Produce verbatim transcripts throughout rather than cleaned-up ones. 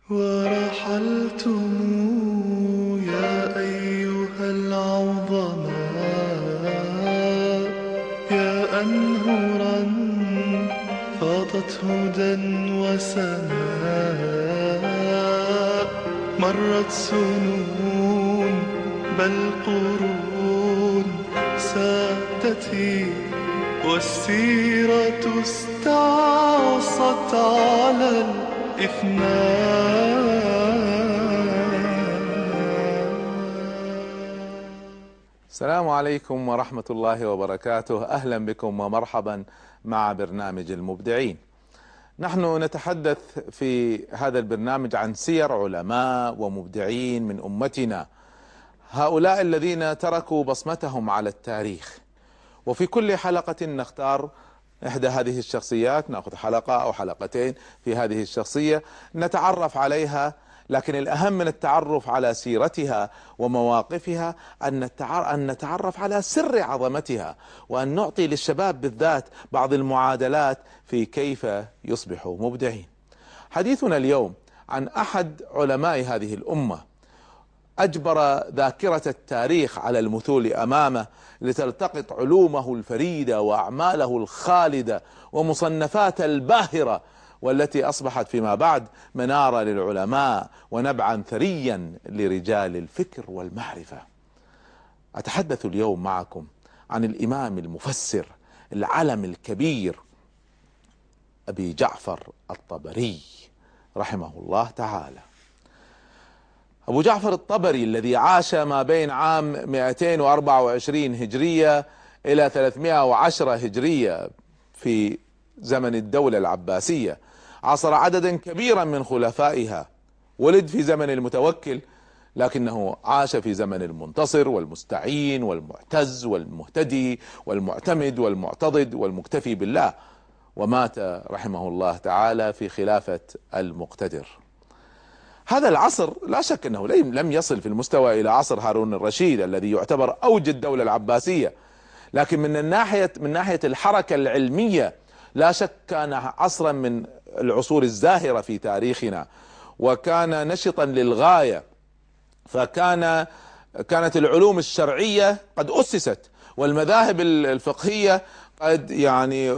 ورحلتم يا أيها العظماء، يا أنهرا فاضت هدى وسماء. مرت سنون بل قرون سادتي، والسيرة استعصت على السلام عليكم ورحمة الله وبركاته. أهلا بكم ومرحبا مع برنامج المبدعين. نحن نتحدث في هذا البرنامج عن سير علماء ومبدعين من أمتنا، هؤلاء الذين تركوا بصمتهم على التاريخ. وفي كل حلقة نختار إحدى هذه الشخصيات، نأخذ حلقة أو حلقتين في هذه الشخصية نتعرف عليها، لكن الأهم من التعرف على سيرتها ومواقفها أن نتعرف على سر عظمتها، وأن نعطي للشباب بالذات بعض المعادلات في كيف يصبحوا مبدعين. حديثنا اليوم عن أحد علماء هذه الأمة، أجبر ذاكرة التاريخ على المثول أمامه لتلتقط علومه الفريدة وأعماله الخالدة ومصنفاته الباهرة، والتي أصبحت فيما بعد منارة للعلماء ونبعا ثريا لرجال الفكر والمعرفة. أتحدث اليوم معكم عن الإمام المفسر العلم الكبير أبي جعفر الطبري رحمه الله تعالى. أبو جعفر الطبري الذي عاش ما بين عام مئتين وأربعة وعشرين هجرية إلى ثلاثمئة وعشرة هجرية في زمن الدولة العباسية، عاصر عددا كبيرا من خلفائها، ولد في زمن المتوكل لكنه عاش في زمن المنتصر والمستعين والمعتز والمهتدي والمعتمد والمعتضد والمكتفي بالله، ومات رحمه الله تعالى في خلافة المقتدر. هذا العصر لا شك أنه لم يصل في المستوى إلى عصر هارون الرشيد الذي يعتبر أوج الدولة العباسية، لكن من الناحية من ناحية الحركة العلمية لا شك كان عصرا من العصور الزاهرة في تاريخنا، وكان نشطا للغاية. فكان كانت العلوم الشرعية قد أسست، والمذاهب الفقهية قد يعني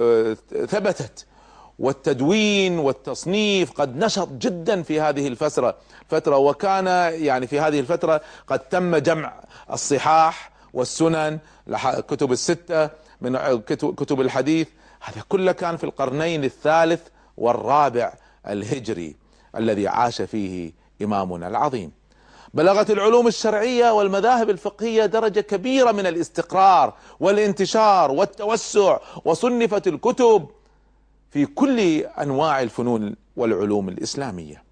ثبتت، والتدوين والتصنيف قد نشط جدا في هذه الفترة فترة وكان يعني في هذه الفترة قد تم جمع الصحاح والسنن، كتب الستة من كتب الحديث. هذا كله كان في القرنين الثالث والرابع الهجري الذي عاش فيه إمامنا العظيم. بلغت العلوم الشرعية والمذاهب الفقهية درجة كبيرة من الاستقرار والانتشار والتوسع، وصنفت الكتب في كل أنواع الفنون والعلوم الإسلامية.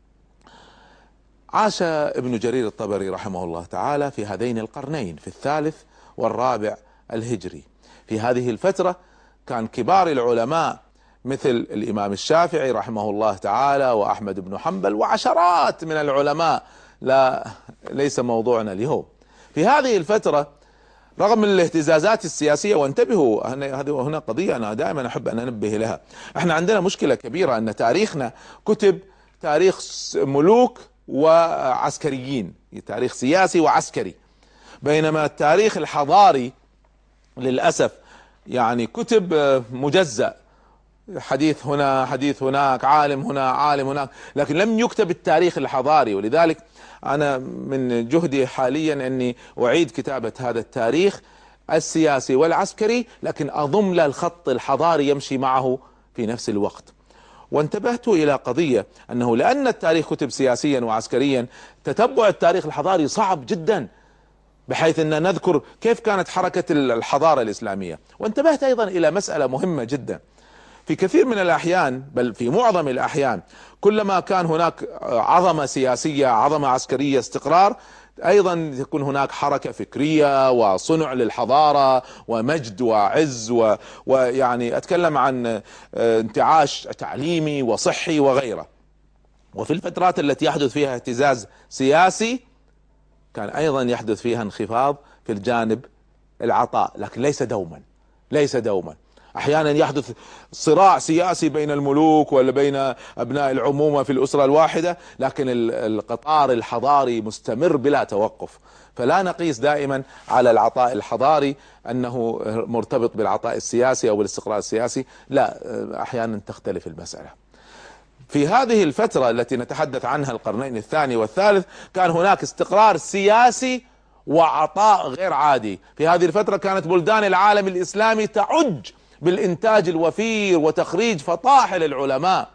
عاش ابن جرير الطبري رحمه الله تعالى في هذين القرنين، في الثالث والرابع الهجري. في هذه الفترة كان كبار العلماء مثل الإمام الشافعي رحمه الله تعالى وأحمد بن حنبل وعشرات من العلماء، لا ليس موضوعنا اليوم. في هذه الفترة رغم الاهتزازات السياسية، وانتبهوا هذه هنا قضية أنا دائما أحب أن أنبه لها، احنا عندنا مشكلة كبيرة أن تاريخنا كتب تاريخ ملوك وعسكريين، تاريخ سياسي وعسكري، بينما التاريخ الحضاري للأسف يعني كتب مجزأ، حديث هنا حديث هناك، عالم هنا عالم هناك، لكن لم يكتب التاريخ الحضاري. ولذلك أنا من جهدي حاليا أني أعيد كتابة هذا التاريخ السياسي والعسكري، لكن أضم له الخط الحضاري يمشي معه في نفس الوقت. وانتبهت إلى قضية أنه لأن التاريخ كتب سياسيا وعسكريا، تتبع التاريخ الحضاري صعب جدا، بحيث أن نذكر كيف كانت حركة الحضارة الإسلامية. وانتبهت أيضا إلى مسألة مهمة جدا، في كثير من الأحيان بل في معظم الأحيان كلما كان هناك عظمة سياسية، عظمة عسكرية، استقرار، أيضا يكون هناك حركة فكرية وصنع للحضارة ومجد وعز و... ويعني أتكلم عن انتعاش تعليمي وصحي وغيره. وفي الفترات التي يحدث فيها اهتزاز سياسي كان أيضا يحدث فيها انخفاض في الجانب العطاء، لكن ليس دوما ليس دوما احيانا يحدث صراع سياسي بين الملوك ولا بين ابناء العمومة في الاسرة الواحدة، لكن القطار الحضاري مستمر بلا توقف. فلا نقيس دائما على العطاء الحضاري انه مرتبط بالعطاء السياسي او بالاستقرار السياسي، لا، احيانا تختلف المسألة. في هذه الفترة التي نتحدث عنها القرنين الثاني والثالث كان هناك استقرار سياسي وعطاء غير عادي. في هذه الفترة كانت بلدان العالم الإسلامي تعج بالإنتاج الوفير وتخريج فطاحل العلماء.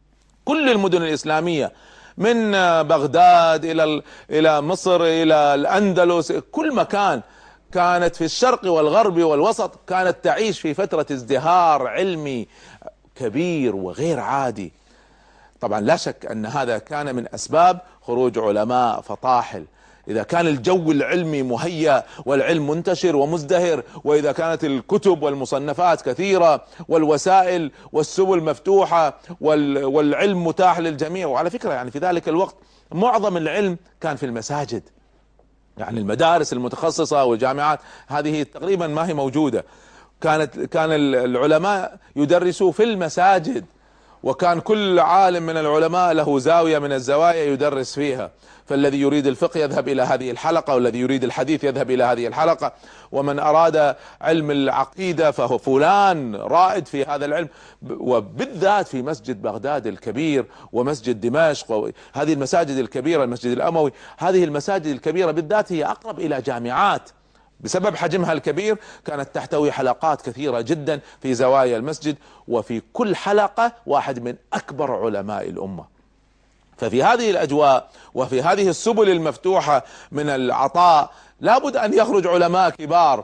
كل المدن الإسلامية من بغداد إلى إلى مصر إلى الأندلس، كل مكان كانت في الشرق والغرب والوسط كانت تعيش في فترة ازدهار علمي كبير وغير عادي. طبعا لا شك أن هذا كان من أسباب خروج علماء فطاحل. إذا كان الجو العلمي مهيأ والعلم منتشر ومزدهر، وإذا كانت الكتب والمصنفات كثيرة والوسائل والسبل مفتوحة والعلم متاح للجميع. وعلى فكرة يعني في ذلك الوقت معظم العلم كان في المساجد، يعني المدارس المتخصصة والجامعات هذه تقريبا ما هي موجودة. كانت كان العلماء يدرسوا في المساجد، وكان كل عالم من العلماء له زاوية من الزوايا يدرس فيها. فالذي يريد الفقه يذهب إلى هذه الحلقة، والذي يريد الحديث يذهب إلى هذه الحلقة، ومن أراد علم العقيدة فهو فلان رائد في هذا العلم. وبالذات في مسجد بغداد الكبير ومسجد دمشق، هذه المساجد الكبيرة، المسجد الأموي، هذه المساجد الكبيرة بالذات هي أقرب إلى جامعات بسبب حجمها الكبير. كانت تحتوي حلقات كثيرة جدا في زوايا المسجد، وفي كل حلقة واحد من أكبر علماء الأمة. ففي هذه الأجواء وفي هذه السبل المفتوحة من العطاء لابد أن يخرج علماء كبار،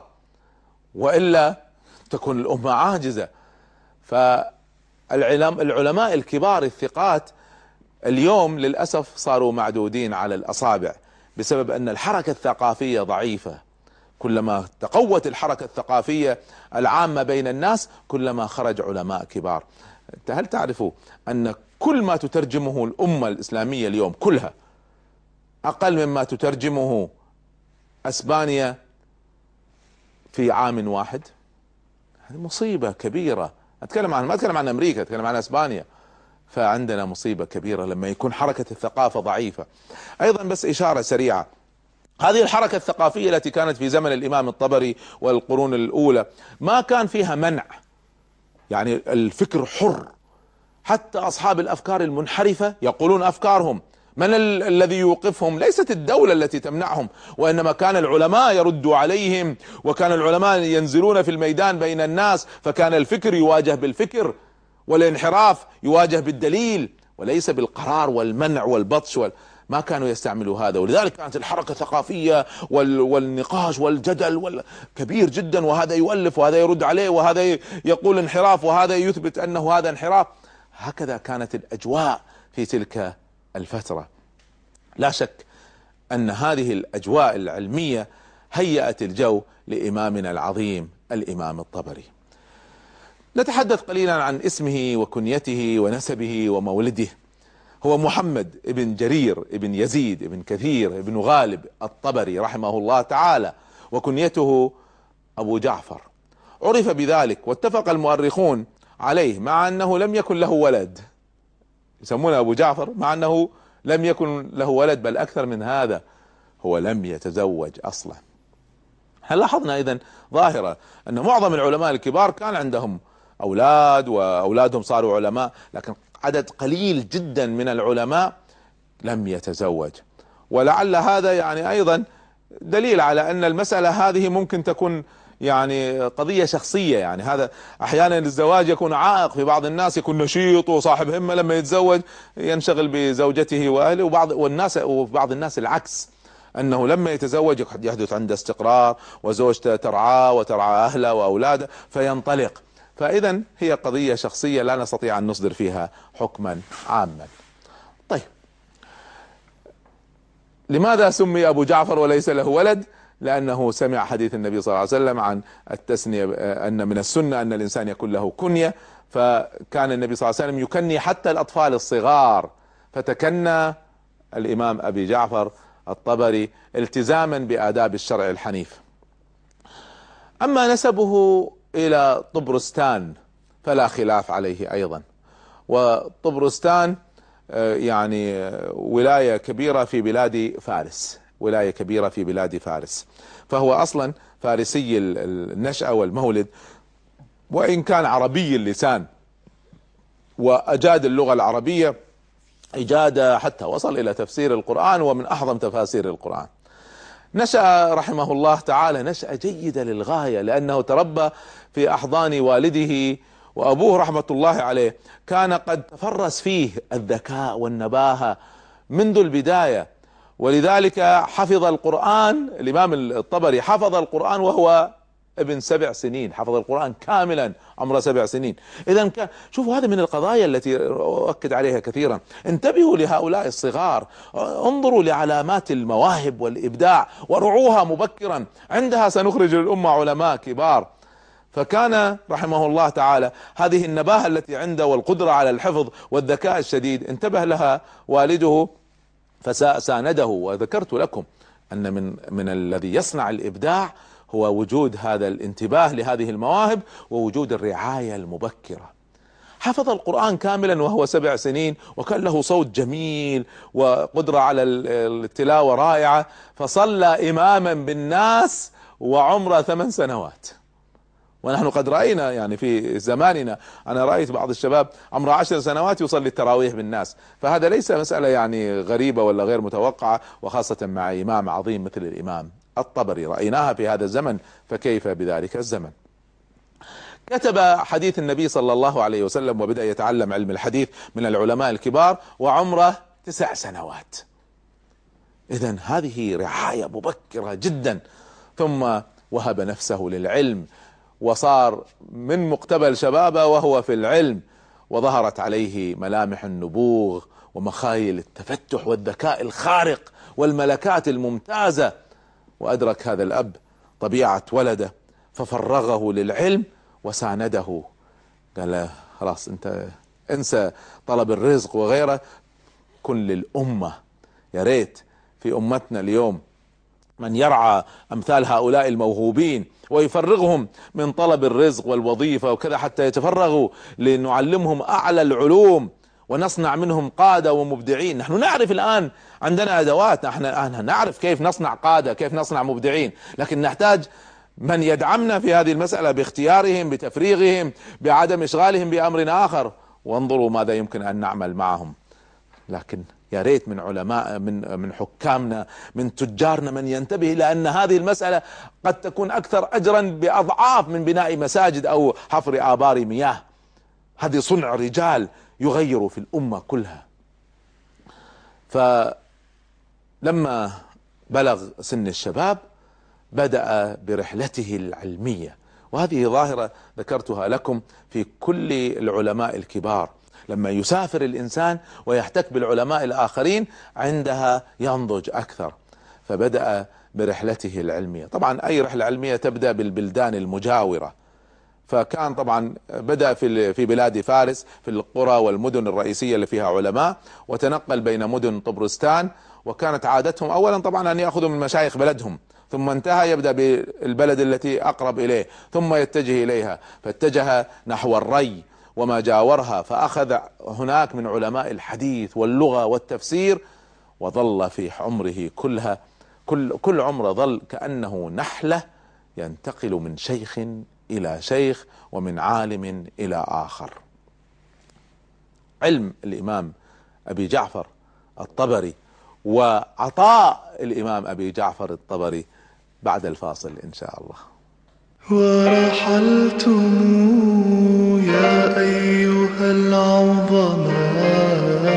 وإلا تكون الأمة عاجزة. فالعلماء الكبار الثقات اليوم للأسف صاروا معدودين على الأصابع بسبب أن الحركة الثقافية ضعيفة. كلما تقوت الحركة الثقافية العامة بين الناس كلما خرج علماء كبار. هل تعرفوا أن كل ما تترجمه الأمة الإسلامية اليوم كلها أقل مما تترجمه أسبانيا في عام واحد؟ هذه مصيبة كبيرة. أتكلم عن ما أتكلم عن أمريكا، أتكلم عن أسبانيا. فعندنا مصيبة كبيرة لما يكون حركة الثقافة ضعيفة. أيضا بس إشارة سريعة، هذه الحركة الثقافية التي كانت في زمن الإمام الطبري والقرون الأولى ما كان فيها منع، يعني الفكر حر. حتى أصحاب الأفكار المنحرفة يقولون أفكارهم، من ال الذي يوقفهم؟ ليست الدولة التي تمنعهم، وإنما كان العلماء يردوا عليهم، وكان العلماء ينزلون في الميدان بين الناس، فكان الفكر يواجه بالفكر والانحراف يواجه بالدليل وليس بالقرار والمنع والبطش وال... ما كانوا يستعملوا هذا. ولذلك كانت الحركة الثقافية وال... والنقاش والجدل وال... كبير جدا، وهذا يؤلف وهذا يرد عليه وهذا يقول انحراف وهذا يثبت أنه هذا انحراف. هكذا كانت الأجواء في تلك الفترة. لا شك أن هذه الأجواء العلمية هيأت الجو لإمامنا العظيم الإمام الطبري. نتحدث قليلا عن اسمه وكنيته ونسبه ومولده. هو محمد ابن جرير ابن يزيد ابن كثير ابن غالب الطبري رحمه الله تعالى، وكنيته أبو جعفر. عرف بذلك واتفق المؤرخون عليه، مع أنه لم يكن له ولد، يسمونه أبو جعفر مع أنه لم يكن له ولد، بل أكثر من هذا، هو لم يتزوج أصلا. هل لاحظنا إذن ظاهرة أن معظم العلماء الكبار كان عندهم أولاد وأولادهم صاروا علماء، لكن عدد قليل جدا من العلماء لم يتزوج. ولعل هذا يعني أيضا دليل على أن المسألة هذه ممكن تكون يعني قضية شخصية. يعني هذا أحيانا الزواج يكون عائق في بعض الناس، يكون نشيط وصاحب همة، لما يتزوج ينشغل بزوجته وأهله. وبعض والناس وبعض الناس العكس، أنه لما يتزوج يحدث عنده استقرار وزوجته ترعاه وترعى أهله وأولاده فينطلق. فإذا هي قضية شخصية لا نستطيع أن نصدر فيها حكما عاما. طيب، لماذا سمي أبو جعفر وليس له ولد؟ لأنه سمع حديث النبي صلى الله عليه وسلم عن التسنية، أن من السنة أن الإنسان يكون له كنية، فكان النبي صلى الله عليه وسلم يكني حتى الأطفال الصغار، فتكنى الإمام أبي جعفر الطبري التزاما بآداب الشرع الحنيف. أما نسبه إلى طبرستان فلا خلاف عليه أيضا. وطبرستان يعني ولاية كبيرة في بلاد فارس، ولاية كبيرة في بلاد فارس، فهو أصلا فارسي النشأة والمولد، وإن كان عربي اللسان وأجاد اللغة العربية إجادة حتى وصل إلى تفسير القرآن ومن أعظم تفاسير القرآن. نشأ رحمه الله تعالى نشأة جيدة للغاية، لأنه تربى في أحضان والده، وأبوه رحمة الله عليه كان قد تفرس فيه الذكاء والنباهة منذ البداية، ولذلك حفظ القرآن. الإمام الطبري حفظ القرآن وهو ابن سبع سنين، حفظ القرآن كاملا عمره سبع سنين. إذا كان شوفوا، هذه من القضايا التي أؤكد عليها كثيرا. انتبهوا لهؤلاء الصغار، انظروا لعلامات المواهب والإبداع ورعوها مبكرا، عندها سنخرج للأمة علماء كبار. فكان رحمه الله تعالى هذه النباهة التي عنده والقدرة على الحفظ والذكاء الشديد انتبه لها والده فسانده. وذكرت لكم أن من من الذي يصنع الإبداع هو وجود هذا الانتباه لهذه المواهب ووجود الرعاية المبكرة. حفظ القرآن كاملا وهو سبع سنين، وكان له صوت جميل وقدرة على التلاوة رائعة، فصلى إماما بالناس وعمره ثمان سنوات. ونحن قد رأينا يعني في زماننا، أنا رأيت بعض الشباب عمره عشر سنوات يصلي التراويح بالناس، فهذا ليس مسألة يعني غريبة ولا غير متوقعة، وخاصة مع إمام عظيم مثل الإمام الطبري رأيناها في هذا الزمن، فكيف بذلك الزمن. كتب حديث النبي صلى الله عليه وسلم وبدأ يتعلم علم الحديث من العلماء الكبار وعمره تسع سنوات. إذن هذه رعاية مبكرة جدا. ثم وهب نفسه للعلم وصار من مقتبل شبابه وهو في العلم، وظهرت عليه ملامح النبوغ ومخايل التفتح والذكاء الخارق والملكات الممتازة. وأدرك هذا الأب طبيعة ولده ففرغه للعلم وسانده، قال له خلاص أنت انسى طلب الرزق وغيره، كن للأمة. يا ريت في أمتنا اليوم من يرعى أمثال هؤلاء الموهوبين ويفرغهم من طلب الرزق والوظيفة وكذا حتى يتفرغوا لنعلمهم أعلى العلوم ونصنع منهم قادة ومبدعين. نحن نعرف الآن عندنا أدوات، نحن نعرف كيف نصنع قادة، كيف نصنع مبدعين، لكن نحتاج من يدعمنا في هذه المسألة باختيارهم، بتفريغهم، بعدم إشغالهم بأمر آخر، وانظروا ماذا يمكن أن نعمل معهم. لكن يا ريت من علماء، من من حكامنا، من تجارنا، من ينتبه إلى أن هذه المسألة قد تكون أكثر أجرا بأضعاف من بناء مساجد أو حفر آبار مياه. هذه صنع رجال يغيروا في الأمة كلها. فلما بلغ سن الشباب بدأ برحلته العلمية، وهذه ظاهرة ذكرتها لكم في كل العلماء الكبار. لما يسافر الإنسان ويحتك بالعلماء الآخرين عندها ينضج أكثر، فبدأ برحلته العلمية. طبعا أي رحلة علمية تبدأ بالبلدان المجاورة، فكان طبعا بدأ في في بلاد فارس في القرى والمدن الرئيسية اللي فيها علماء، وتنقل بين مدن طبرستان. وكانت عادتهم أولا طبعا أن يأخذوا من مشايخ بلدهم، ثم انتهى يبدأ بالبلد التي أقرب إليه ثم يتجه إليها، فاتجه نحو الري وما جاورها، فأخذ هناك من علماء الحديث واللغة والتفسير، وظل في عمره كلها كل كل عمره ظل كأنه نحلة ينتقل من شيخ إلى شيخ ومن عالم إلى آخر. علم الإمام أبي جعفر الطبري وعطاء الإمام أبي جعفر الطبري بعد الفاصل إن شاء الله. ورحلتم يا أيها العظماء،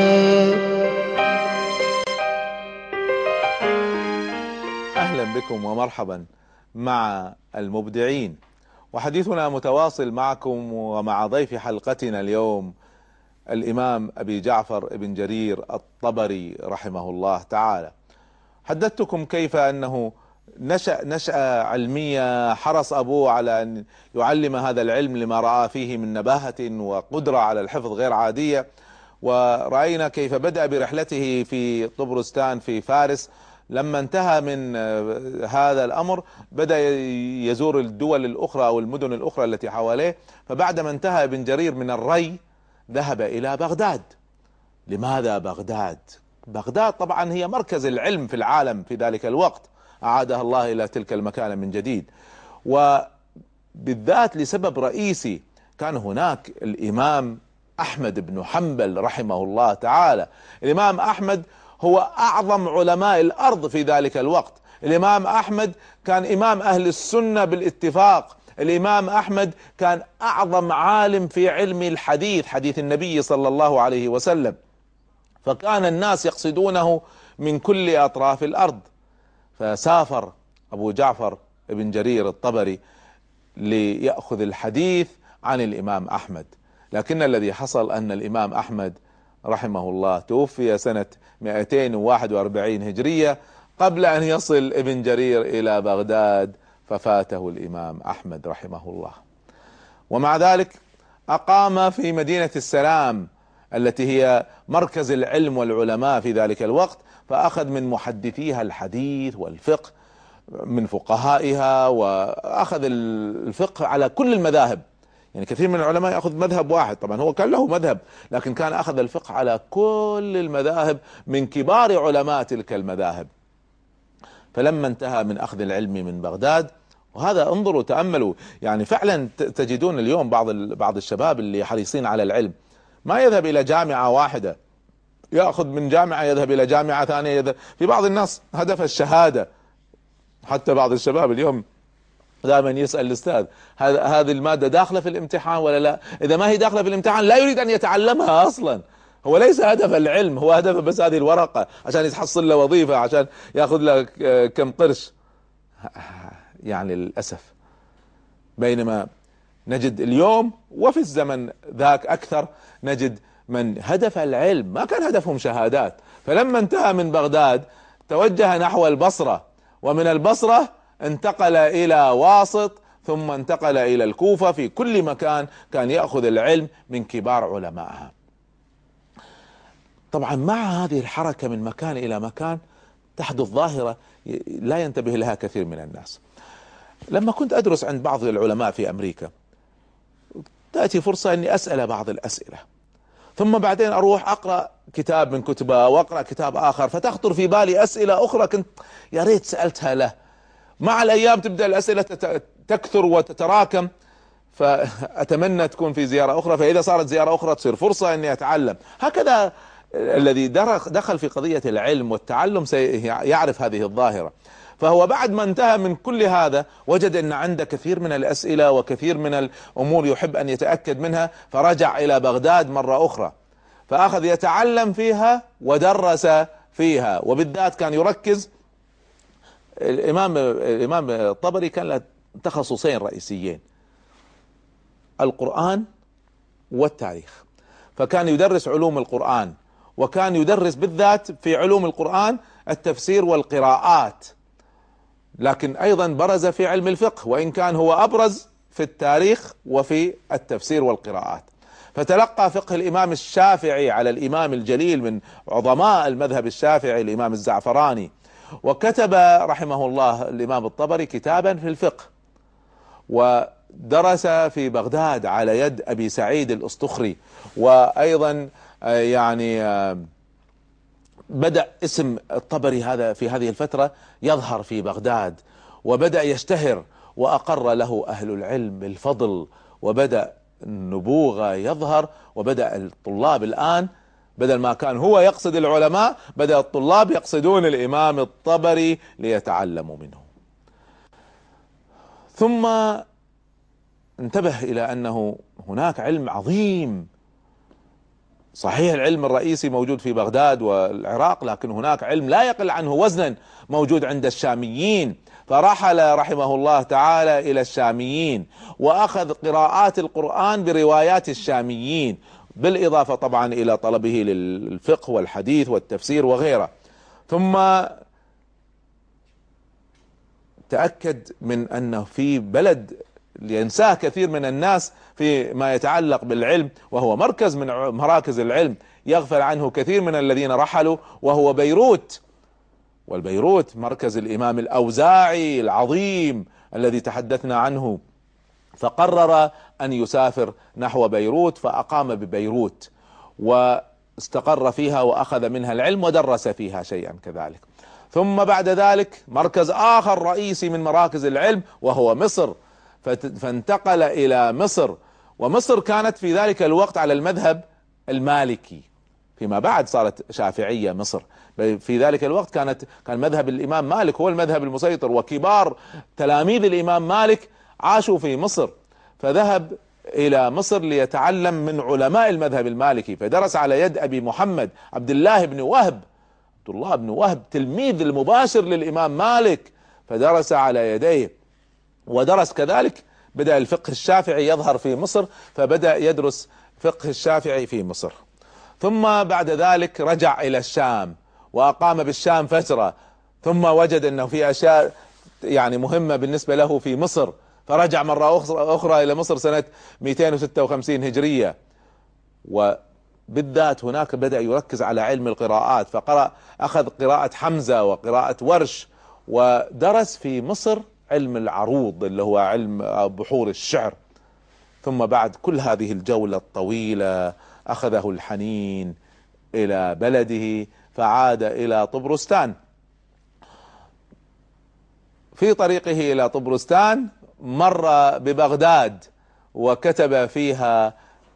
أهلا بكم ومرحبا مع المبدعين، وحديثنا متواصل معكم ومع ضيف حلقتنا اليوم الإمام أبي جعفر ابن جرير الطبري رحمه الله تعالى. حدثتكم كيف أنه نشأ نشأة علمية، حرص أبوه على أن يعلم هذا العلم لما رأى فيه من نباهة وقدرة على الحفظ غير عادية. ورأينا كيف بدأ برحلته في طبرستان في فارس لما انتهى من هذا الأمر بدأ يزور الدول الأخرى أو المدن الأخرى التي حواليه. فبعدما انتهى ابن جرير من الري ذهب إلى بغداد. لماذا بغداد؟ بغداد طبعا هي مركز العلم في العالم في ذلك الوقت، أعادها الله إلى تلك المكانة من جديد، وبالذات لسبب رئيسي. كان هناك الإمام أحمد بن حنبل رحمه الله تعالى. الإمام أحمد هو أعظم علماء الأرض في ذلك الوقت. الإمام أحمد كان إمام أهل السنة بالاتفاق. الإمام أحمد كان أعظم عالم في علم الحديث، حديث النبي صلى الله عليه وسلم، فكان الناس يقصدونه من كل أطراف الأرض. فسافر أبو جعفر بن جرير الطبري ليأخذ الحديث عن الإمام أحمد، لكن الذي حصل أن الإمام أحمد رحمه الله توفي سنة مئتين وواحد وأربعين هجرية قبل أن يصل ابن جرير إلى بغداد، ففاته الإمام أحمد رحمه الله. ومع ذلك أقام في مدينة السلام التي هي مركز العلم والعلماء في ذلك الوقت، فأخذ من محدثيها الحديث والفقه من فقهائها، وأخذ الفقه على كل المذاهب. يعني كثير من العلماء يأخذ مذهب واحد، طبعا هو كان له مذهب، لكن كان أخذ الفقه على كل المذاهب من كبار علماء تلك المذاهب. فلما انتهى من أخذ العلم من بغداد، وهذا انظروا تأملوا، يعني فعلا تجدون اليوم بعض بعض الشباب اللي حريصين على العلم ما يذهب إلى جامعة واحدة، يأخذ من جامعة يذهب إلى جامعة ثانية، يذهب. في بعض الناس هدف الشهادة، حتى بعض الشباب اليوم دائما يسأل الأستاذ هذه المادة داخلة في الامتحان ولا لا؟ إذا ما هي داخلة في الامتحان لا يريد أن يتعلمها أصلا. هو ليس هدف العلم، هو هدف بس هذه الورقة عشان يتحصل له وظيفة، عشان يأخذ له كم قرش. يعني للأسف. بينما نجد اليوم وفي الزمن ذاك أكثر، نجد من هدف العلم ما كان هدفهم شهادات. فلما انتهى من بغداد توجه نحو البصرة، ومن البصرة انتقل إلى واسط، ثم انتقل إلى الكوفة. في كل مكان كان يأخذ العلم من كبار علمائها. طبعا مع هذه الحركة من مكان إلى مكان تحدث ظاهرة لا ينتبه لها كثير من الناس. لما كنت أدرس عند بعض العلماء في أمريكا تأتي فرصة أني أسأل بعض الأسئلة، ثم بعدين أروح أقرأ كتاب من كتبه وأقرأ كتاب آخر، فتخطر في بالي أسئلة أخرى كنت يا ريت سألتها له. مع الأيام تبدأ الأسئلة تكثر وتتراكم، فأتمنى تكون في زيارة أخرى، فإذا صارت زيارة أخرى تصير فرصة أني أتعلم. هكذا الذي دخل في قضية العلم والتعلم سيعرف هذه الظاهرة. فهو بعد ما انتهى من كل هذا وجد أن عنده كثير من الأسئلة وكثير من الأمور يحب أن يتأكد منها، فرجع إلى بغداد مرة أخرى، فأخذ يتعلم فيها ودرس فيها. وبالذات كان يركز الإمام الإمام الطبري كان له تخصصين رئيسيين: القرآن والتاريخ. فكان يدرس علوم القرآن، وكان يدرس بالذات في علوم القرآن التفسير والقراءات، لكن أيضا برز في علم الفقه، وإن كان هو أبرز في التاريخ وفي التفسير والقراءات. فتلقى فقه الإمام الشافعي على الإمام الجليل من عظماء المذهب الشافعي الإمام الزعفراني، وكتب رحمه الله الإمام الطبري كتابا في الفقه، ودرس في بغداد على يد أبي سعيد الأسطخري. وأيضا يعني بدأ اسم الطبري هذا في هذه الفترة يظهر في بغداد، وبدأ يشتهر، وأقر له أهل العلم بالفضل، وبدأ النبوغة يظهر، وبدأ الطلاب الآن بدل ما كان هو يقصد العلماء بدأ الطلاب يقصدون الإمام الطبري ليتعلموا منه. ثم انتبه إلى أنه هناك علم عظيم، صحيح العلم الرئيسي موجود في بغداد والعراق، لكن هناك علم لا يقل عنه وزنا موجود عند الشاميين. فرحل رحمه الله تعالى إلى الشاميين، وأخذ قراءات القرآن بروايات الشاميين، بالإضافة طبعا إلى طلبه للفقه والحديث والتفسير وغيره. ثم تأكد من أنه في بلد ينساه كثير من الناس في ما يتعلق بالعلم، وهو مركز من مراكز العلم يغفل عنه كثير من الذين رحلوا، وهو بيروت. والبيروت مركز الإمام الأوزاعي العظيم الذي تحدثنا عنه، فقرر أن يسافر نحو بيروت، فأقام ببيروت واستقر فيها وأخذ منها العلم ودرس فيها شيئا كذلك. ثم بعد ذلك مركز آخر رئيسي من مراكز العلم وهو مصر، فانتقل إلى مصر، ومصر كانت في ذلك الوقت على المذهب المالكي، فيما بعد صارت شافعية مصر. في ذلك الوقت كانت كان مذهب الإمام مالك هو المذهب المسيطر، وكبار تلاميذ الإمام مالك عاشوا في مصر، فذهب إلى مصر ليتعلم من علماء المذهب المالكي، فدرس على يد أبي محمد عبد الله بن وهب، عبد الله بن وهب تلميذ المباشر للإمام مالك، فدرس على يديه. ودرس كذلك، بدأ الفقه الشافعي يظهر في مصر، فبدأ يدرس فقه الشافعي في مصر. ثم بعد ذلك رجع إلى الشام وأقام بالشام فترة، ثم وجد أنه في أشياء يعني مهمة بالنسبة له في مصر، فرجع مرة أخرى إلى مصر سنة مئتين وستة وخمسين هجرية، وبالذات هناك بدأ يركز على علم القراءات، فقرأ أخذ قراءة حمزة وقراءة ورش، ودرس في مصر علم العروض اللي هو علم بحور الشعر. ثم بعد كل هذه الجولة الطويلة أخذه الحنين إلى بلده، فعاد إلى طبرستان. في طريقه إلى طبرستان مر ببغداد وكتب فيها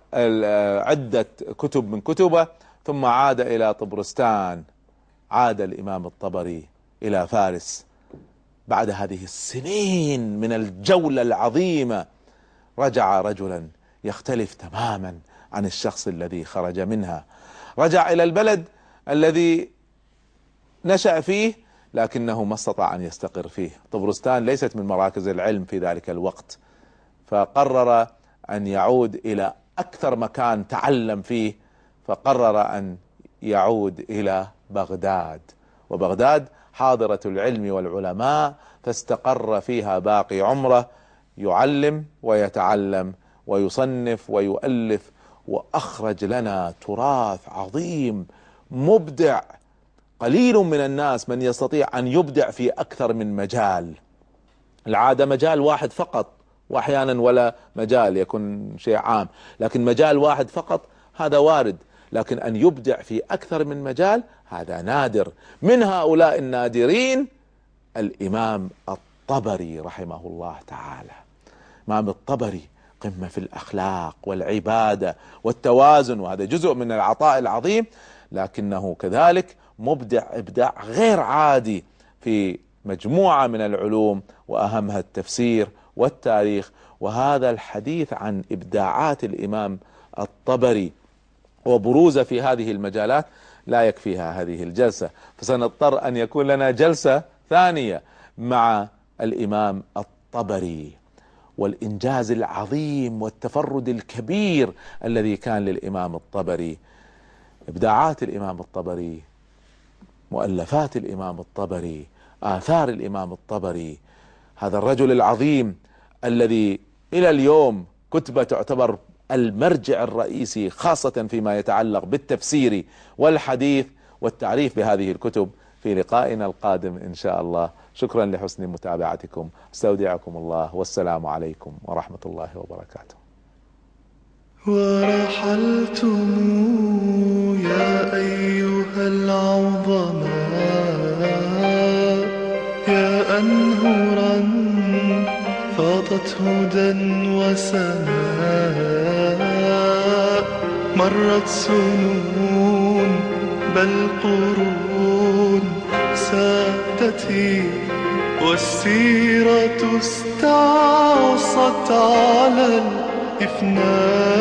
عدة كتب من كتبه، ثم عاد إلى طبرستان. عاد الإمام الطبري إلى فارس بعد هذه السنين من الجولة العظيمة، رجع رجلا يختلف تماما عن الشخص الذي خرج منها. رجع إلى البلد الذي نشأ فيه، لكنه ما استطاع أن يستقر فيه. طبرستان ليست من مراكز العلم في ذلك الوقت، فقرر أن يعود إلى أكثر مكان تعلم فيه، فقرر أن يعود إلى بغداد، وبغداد حاضرة العلم والعلماء، فاستقر فيها باقي عمره يعلم ويتعلم ويصنف ويؤلف، وأخرج لنا تراث عظيم مبدع. قليل من الناس من يستطيع أن يبدع في أكثر من مجال. العادة مجال واحد فقط، وأحيانا ولا مجال يكون شيء عام، لكن مجال واحد فقط هذا وارد، لكن أن يبدع في أكثر من مجال هذا نادر. من هؤلاء النادرين الإمام الطبري رحمه الله تعالى. الإمام الطبري قمة في الأخلاق والعبادة والتوازن، وهذا جزء من العطاء العظيم، لكنه كذلك مبدع إبداع غير عادي في مجموعة من العلوم، وأهمها التفسير والتاريخ. وهذا الحديث عن إبداعات الإمام الطبري وبروزه في هذه المجالات لا يكفيها هذه الجلسة، فسنضطر أن يكون لنا جلسة ثانية مع الإمام الطبري والإنجاز العظيم والتفرد الكبير الذي كان للإمام الطبري. إبداعات الإمام الطبري، مؤلفات الإمام الطبري، آثار الإمام الطبري، هذا الرجل العظيم الذي إلى اليوم كتبه تعتبر المرجع الرئيسي خاصة فيما يتعلق بالتفسير والحديث والتعريف بهذه الكتب. في لقائنا القادم إن شاء الله. شكرا لحسن متابعتكم، استودعكم الله، والسلام عليكم ورحمة الله وبركاته. ورحلتم يا أيها العظماء، يا أنهرا فاضت هدى وسماء، مرت سنون بل قرون سادتي، والسيرة استعصت على الإفناء.